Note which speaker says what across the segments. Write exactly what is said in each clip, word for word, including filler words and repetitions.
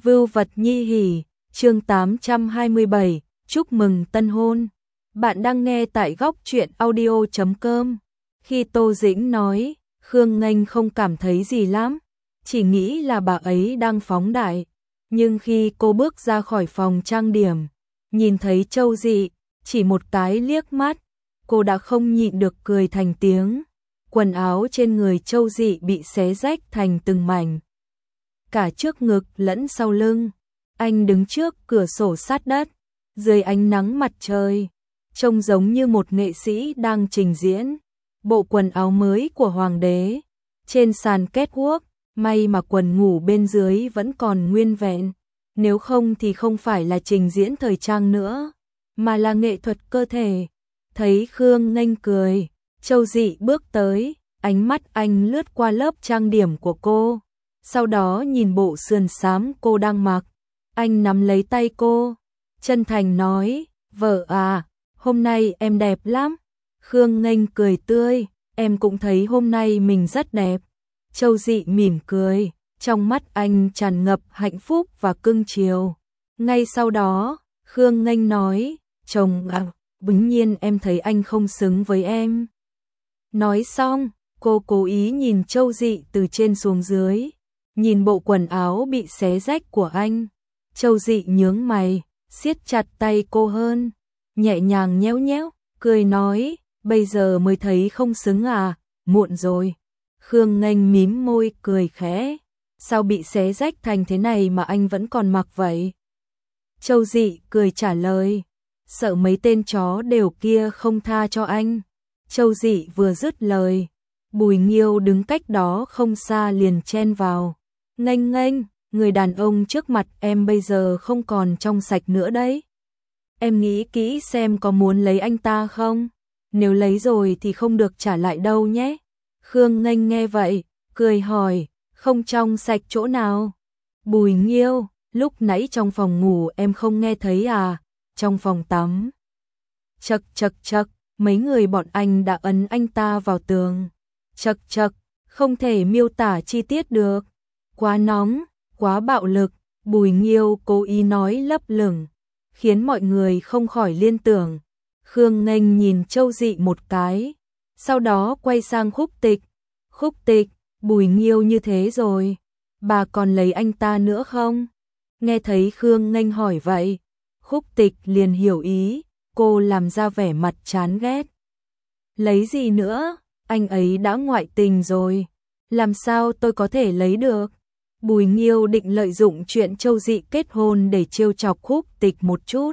Speaker 1: Vưu vật nhi hỉ, chương tám trăm hai mươi bảy, chúc mừng tân hôn. Bạn đang nghe tại góc truyện audio chấm com. Khi Tô Dĩnh nói, Khương Nghênh không cảm thấy gì lắm, chỉ nghĩ là bà ấy đang phóng đại. Nhưng khi cô bước ra khỏi phòng trang điểm, nhìn thấy Châu Dị, chỉ một cái liếc mắt, cô đã không nhịn được cười thành tiếng. Quần áo trên người Châu Dị bị xé rách thành từng mảnh, cả trước ngực lẫn sau lưng. Anh đứng trước cửa sổ sát đất, dưới ánh nắng mặt trời, trông giống như một nghệ sĩ đang trình diễn. Bộ quần áo mới của hoàng đế, trên sàn catwalk, may mà quần ngủ bên dưới vẫn còn nguyên vẹn, nếu không thì không phải là trình diễn thời trang nữa, mà là nghệ thuật cơ thể. Thấy Khương Nghênh cười, Châu Dị bước tới, ánh mắt anh lướt qua lớp trang điểm của cô, sau đó nhìn bộ sườn xám cô đang mặc. Anh nắm lấy tay cô, chân thành nói, vợ à, hôm nay em đẹp lắm. Khương Nghênh cười tươi, em cũng thấy hôm nay mình rất đẹp. Châu Dị mỉm cười, trong mắt anh tràn ngập hạnh phúc và cưng chiều. Ngay sau đó, Khương Nghênh nói, chồng à, bỗng nhiên em thấy anh không xứng với em. Nói xong, cô cố ý nhìn Châu Dị từ trên xuống dưới, nhìn bộ quần áo bị xé rách của anh. Châu Dị nhướng mày, siết chặt tay cô hơn, nhẹ nhàng nhéo nhéo, cười nói, bây giờ mới thấy không xứng à, muộn rồi. Khương Nghênh mím môi cười khẽ, sao bị xé rách thành thế này mà anh vẫn còn mặc vậy? Châu Dị cười trả lời, sợ mấy tên chó đều kia không tha cho anh. Châu Dị vừa dứt lời, Bùi Nghiêu đứng cách đó không xa liền chen vào. Nghênh Nghênh, người đàn ông trước mặt em bây giờ không còn trong sạch nữa đấy. Em nghĩ kỹ xem có muốn lấy anh ta không? Nếu lấy rồi thì không được trả lại đâu nhé. Khương Nghênh nghe vậy, cười hỏi, không trong sạch chỗ nào? Bùi Nghiêu, lúc nãy trong phòng ngủ em không nghe thấy à? Trong phòng tắm. Chậc chậc chậc, mấy người bọn anh đã ấn anh ta vào tường. Chậc chậc, không thể miêu tả chi tiết được. Quá nóng, quá bạo lực, Bùi Nghiêu cố ý nói lấp lửng, khiến mọi người không khỏi liên tưởng. Khương Nghênh nhìn Châu Dị một cái, sau đó quay sang Khúc Tịch. Khúc Tịch, Bùi Nghiêu như thế rồi, bà còn lấy anh ta nữa không? Nghe thấy Khương Nghênh hỏi vậy, Khúc Tịch liền hiểu ý, cô làm ra vẻ mặt chán ghét. Lấy gì nữa, anh ấy đã ngoại tình rồi, làm sao tôi có thể lấy được? Bùi Nghiêu định lợi dụng chuyện Châu Dị kết hôn để trêu chọc Khúc Tịch một chút.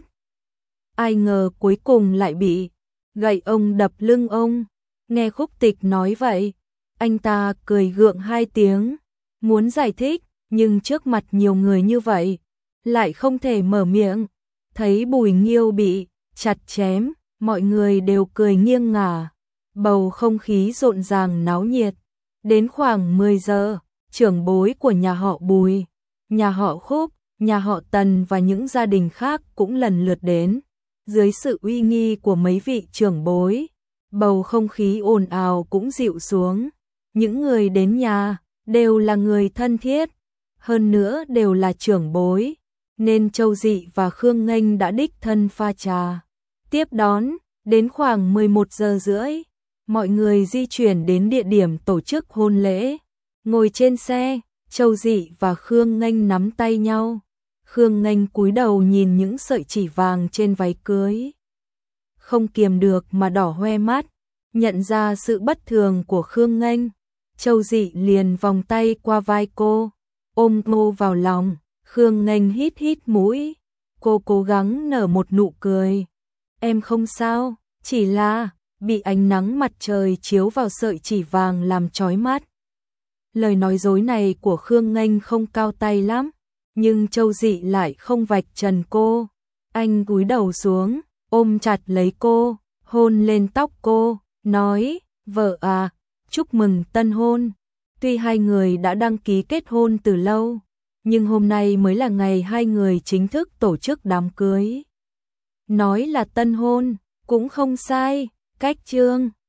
Speaker 1: Ai ngờ cuối cùng lại bị gậy ông đập lưng ông. Nghe Khúc Tịch nói vậy, anh ta cười gượng hai tiếng, muốn giải thích, nhưng trước mặt nhiều người như vậy, lại không thể mở miệng. Thấy Bùi Nghiêu bị chặt chém, mọi người đều cười nghiêng ngả, bầu không khí rộn ràng náo nhiệt. Đến khoảng mười giờ, trưởng bối của nhà họ Bùi, nhà họ Khúc, nhà họ Tần và những gia đình khác cũng lần lượt đến. Dưới sự uy nghi của mấy vị trưởng bối, bầu không khí ồn ào cũng dịu xuống. Những người đến nhà đều là người thân thiết, hơn nữa đều là trưởng bối, nên Châu Dị và Khương Nghênh đã đích thân pha trà tiếp đón. Đến khoảng mười một giờ rưỡi, mọi người di chuyển đến địa điểm tổ chức hôn lễ. Ngồi trên xe, Châu Dị và Khương Nghênh nắm tay nhau. Khương Nghênh cúi đầu nhìn những sợi chỉ vàng trên váy cưới, không kiềm được mà đỏ hoe mắt. Nhận ra sự bất thường của Khương Nghênh, Châu Dị liền vòng tay qua vai cô, ôm cô vào lòng. Khương Nghênh hít hít mũi, cô cố gắng nở một nụ cười. Em không sao, chỉ là bị ánh nắng mặt trời chiếu vào sợi chỉ vàng làm chói mắt. Lời nói dối này của Khương Nghênh không cao tay lắm, nhưng Châu Dị lại không vạch trần cô. Anh cúi đầu xuống, ôm chặt lấy cô, hôn lên tóc cô, nói, vợ à, chúc mừng tân hôn. Tuy hai người đã đăng ký kết hôn từ lâu, nhưng hôm nay mới là ngày hai người chính thức tổ chức đám cưới. Nói là tân hôn, cũng không sai, cách chương.